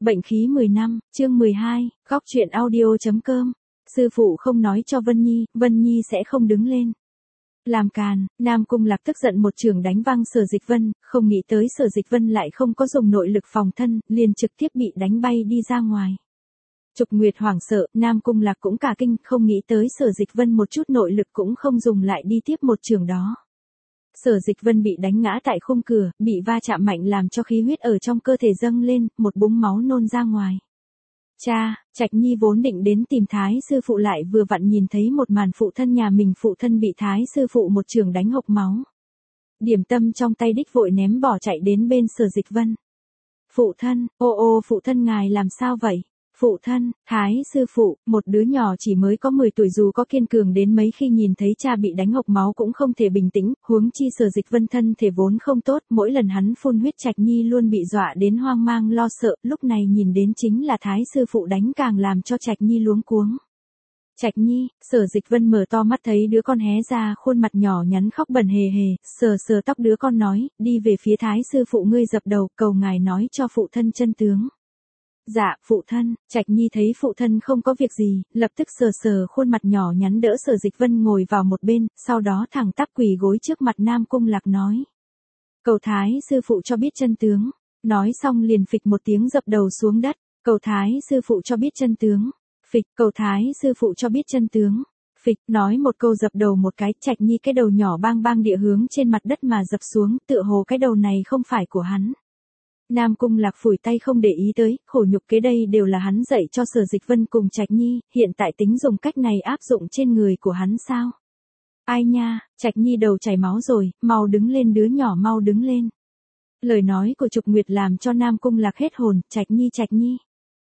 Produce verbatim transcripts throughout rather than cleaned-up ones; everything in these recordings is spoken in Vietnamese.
Bệnh khí mười năm, chương mười hai, góc truyện audio.com. Sư phụ không nói cho Vân Nhi, Vân Nhi sẽ không đứng lên. Làm càn, Nam Cung Lạc tức giận một trường đánh văng Sở Dịch Vân, không nghĩ tới Sở Dịch Vân lại không có dùng nội lực phòng thân, liền trực tiếp bị đánh bay đi ra ngoài. Trục Nguyệt hoảng sợ, Nam Cung Lạc cũng cả kinh, không nghĩ tới Sở Dịch Vân một chút nội lực cũng không dùng lại đi tiếp một trường đó. Sở Dịch Vân bị đánh ngã tại khung cửa, bị va chạm mạnh làm cho khí huyết ở trong cơ thể dâng lên, một búng máu nôn ra ngoài. Cha, Trạch Nhi vốn định đến tìm Thái sư phụ lại vừa vặn nhìn thấy một màn phụ thân nhà mình phụ thân bị Thái sư phụ một trường đánh hộc máu. Điểm tâm trong tay đích vội ném bỏ chạy đến bên Sở Dịch Vân. Phụ thân, ô ô phụ thân ngài làm sao vậy? Phụ thân, Thái sư phụ, một đứa nhỏ chỉ mới có mười tuổi dù có kiên cường đến mấy khi nhìn thấy cha bị đánh hộc máu cũng không thể bình tĩnh, huống chi Sở Dịch Vân thân thể vốn không tốt, mỗi lần hắn phun huyết Trạch Nhi luôn bị dọa đến hoang mang lo sợ, lúc này nhìn đến chính là Thái sư phụ đánh càng làm cho Trạch Nhi luống cuống. Trạch Nhi, Sở Dịch Vân mở to mắt thấy đứa con hé ra khuôn mặt nhỏ nhắn khóc bẩn hề hề, sờ sờ tóc đứa con nói, đi về phía Thái sư phụ ngươi dập đầu, cầu ngài nói cho phụ thân chân tướng. Dạ, phụ thân, Trạch Nhi thấy phụ thân không có việc gì, lập tức sờ sờ khuôn mặt nhỏ nhắn đỡ Sở Dịch Vân ngồi vào một bên, sau đó thẳng tắp quỳ gối trước mặt Nam Cung Lạc nói. Cầu Thái sư phụ cho biết chân tướng, nói xong liền phịch một tiếng dập đầu xuống đất, cầu Thái sư phụ cho biết chân tướng, phịch, cầu Thái sư phụ cho biết chân tướng, phịch, nói một câu dập đầu một cái, Trạch Nhi cái đầu nhỏ bang bang địa hướng trên mặt đất mà dập xuống, tựa hồ cái đầu này không phải của hắn. Nam Cung Lạc phủi tay không để ý tới, khổ nhục kế đây đều là hắn dạy cho Sở Dịch Vân cùng Trạch Nhi, hiện tại tính dùng cách này áp dụng trên người của hắn sao? Ai nha, Trạch Nhi đầu chảy máu rồi, mau đứng lên đứa nhỏ mau đứng lên. Lời nói của Trục Nguyệt làm cho Nam Cung Lạc hết hồn, Trạch Nhi Trạch Nhi.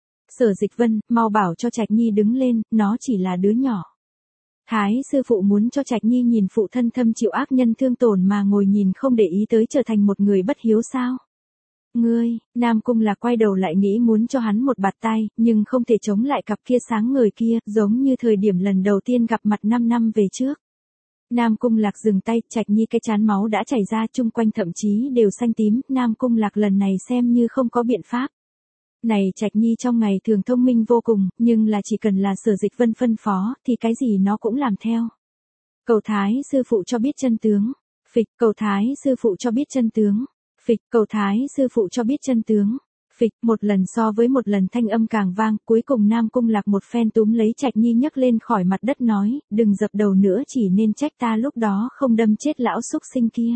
Sở Dịch Vân, mau bảo cho Trạch Nhi đứng lên, nó chỉ là đứa nhỏ. Thái sư phụ muốn cho Trạch Nhi nhìn phụ thân thâm chịu ác nhân thương tổn mà ngồi nhìn không để ý tới trở thành một người bất hiếu sao? Ngươi, Nam Cung Lạc quay đầu lại nghĩ muốn cho hắn một bạt tai, nhưng không thể chống lại cặp kia sáng ngời kia, giống như thời điểm lần đầu tiên gặp mặt năm năm về trước. Nam Cung Lạc dừng tay, Trạch Nhi cái chán máu đã chảy ra chung quanh thậm chí đều xanh tím, Nam Cung Lạc lần này xem như không có biện pháp. Này Trạch Nhi trong ngày thường thông minh vô cùng, nhưng là chỉ cần là Sở Dịch Vân phân phó, thì cái gì nó cũng làm theo. Cầu Thái sư phụ cho biết chân tướng, phịch, cầu Thái sư phụ cho biết chân tướng. Phịch, cầu Thái sư phụ cho biết chân tướng. Phịch, một lần so với một lần thanh âm càng vang, cuối cùng Nam Cung Lạc một phen túm lấy Trạch Nhi nhấc lên khỏi mặt đất nói, đừng dập đầu nữa chỉ nên trách ta lúc đó không đâm chết lão xúc sinh kia.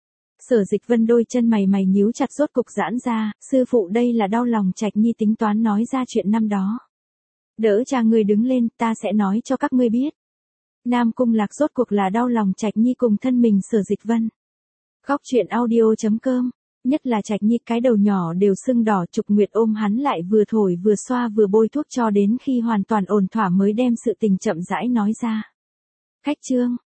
Sở Dịch Vân đôi chân mày mày nhíu chặt rốt cục giãn ra, sư phụ đây là đau lòng Trạch Nhi tính toán nói ra chuyện năm đó. Đỡ cha ngươi đứng lên, ta sẽ nói cho các ngươi biết. Nam Cung Lạc rốt cuộc là đau lòng Trạch Nhi cùng thân mình Sở Dịch Vân. Góc truyện audio.com. Nhất là Trạch Nhi cái đầu nhỏ đều sưng đỏ, Trục Nguyệt ôm hắn lại vừa thổi vừa xoa vừa bôi thuốc cho đến khi hoàn toàn ổn thỏa mới đem sự tình chậm rãi nói ra. Khách chương,